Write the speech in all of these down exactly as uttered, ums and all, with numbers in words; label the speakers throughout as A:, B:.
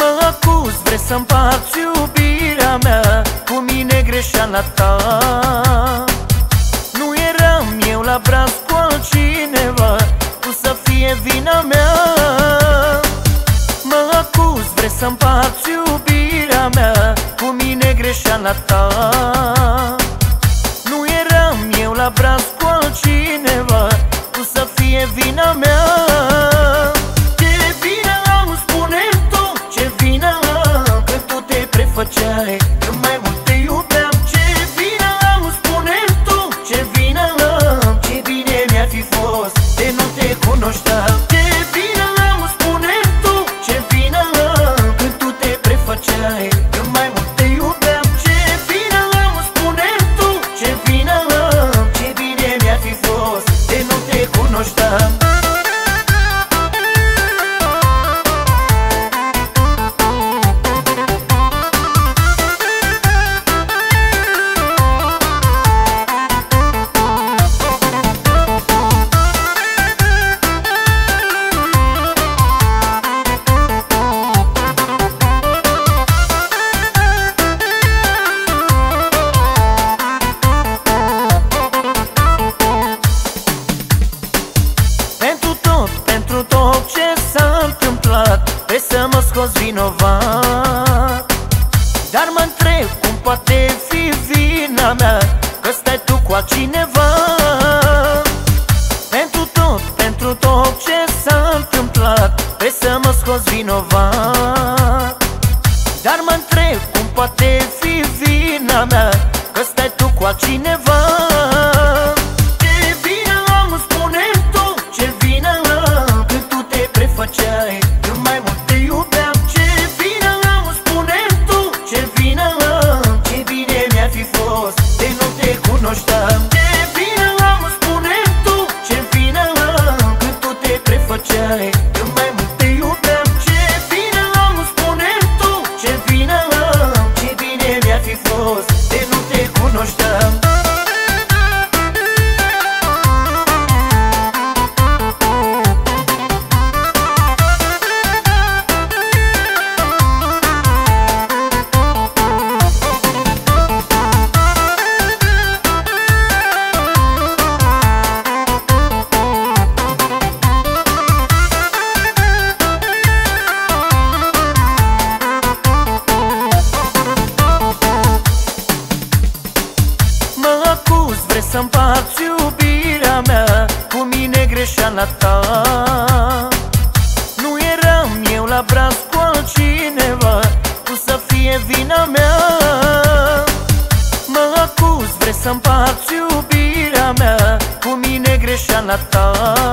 A: Mă acuz, vrei să împarți iubirea mea, cu mine greșeala ta. Nu eram eu la braț cu altcineva, tu să fie vina mea. Mă acuz, vrei să împarți iubirea mea, cu mine greșeala ta. Nu eram eu la braț cu altcineva, tu să fie vina mea. Făceai, când mai mult te iubeam. Ce vină am, spune-mi tu, ce vină am, ce bine mi-ar fi fost de nu te cunoșteam. Ce vină am, spune-mi tu, ce vină am, când tu te prefăceai, când mai mult te iubeam. Ce vină am, spune-mi tu, ce vină am, ce bine mi-ar fi fost de nu te cunoșteam. Pentru tot ce s-a întâmplat, vrei să mă scoți vinovat. Dar mă întreb cum poate fi vina mea, că stai tu cu altcineva. Pentru tot, pentru tot ce s-a întâmplat, vrei să mă scoți vinovat. Dar mă întreb cum poate fi vina mea, că stai tu cu altcineva. Făceai, când mai mult te iubeam. Ce vină am, spune-mi tu, ce vină am, ce bine mi-ar fi fost de nu te cunoșteam. Ce vină am, spune-mi tu, ce vină am, când tu te prefăceai, când mai mult te iubeam. Ce vină am, spune-mi tu, ce vină am, ce bine mi-ar fi fost de nu te cunoșteam. Vrei să împarți iubirea mea, cu mine greșeala ta. Nu eram eu la braț cu altcineva, tu să fie vina mea. Mă acuz, vrei să împarți iubirea mea, cu mine greșeala ta.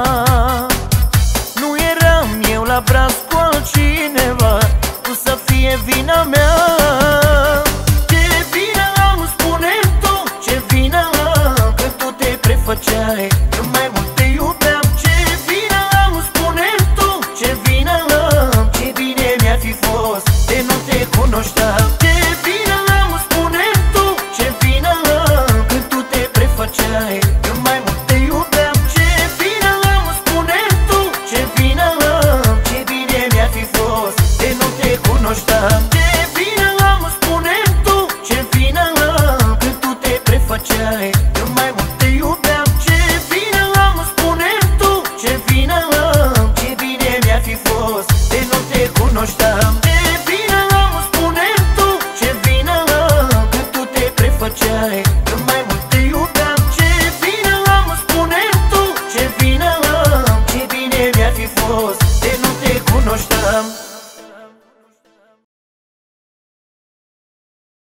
A: Nu eram eu la braț cu altcineva, tu să fie vina mea. Făceai, când mai mult te iubeam. Ce vină am, spune-mi tu, ce vină am, ce bine mi-ar fi fost de nu te cunoșteam.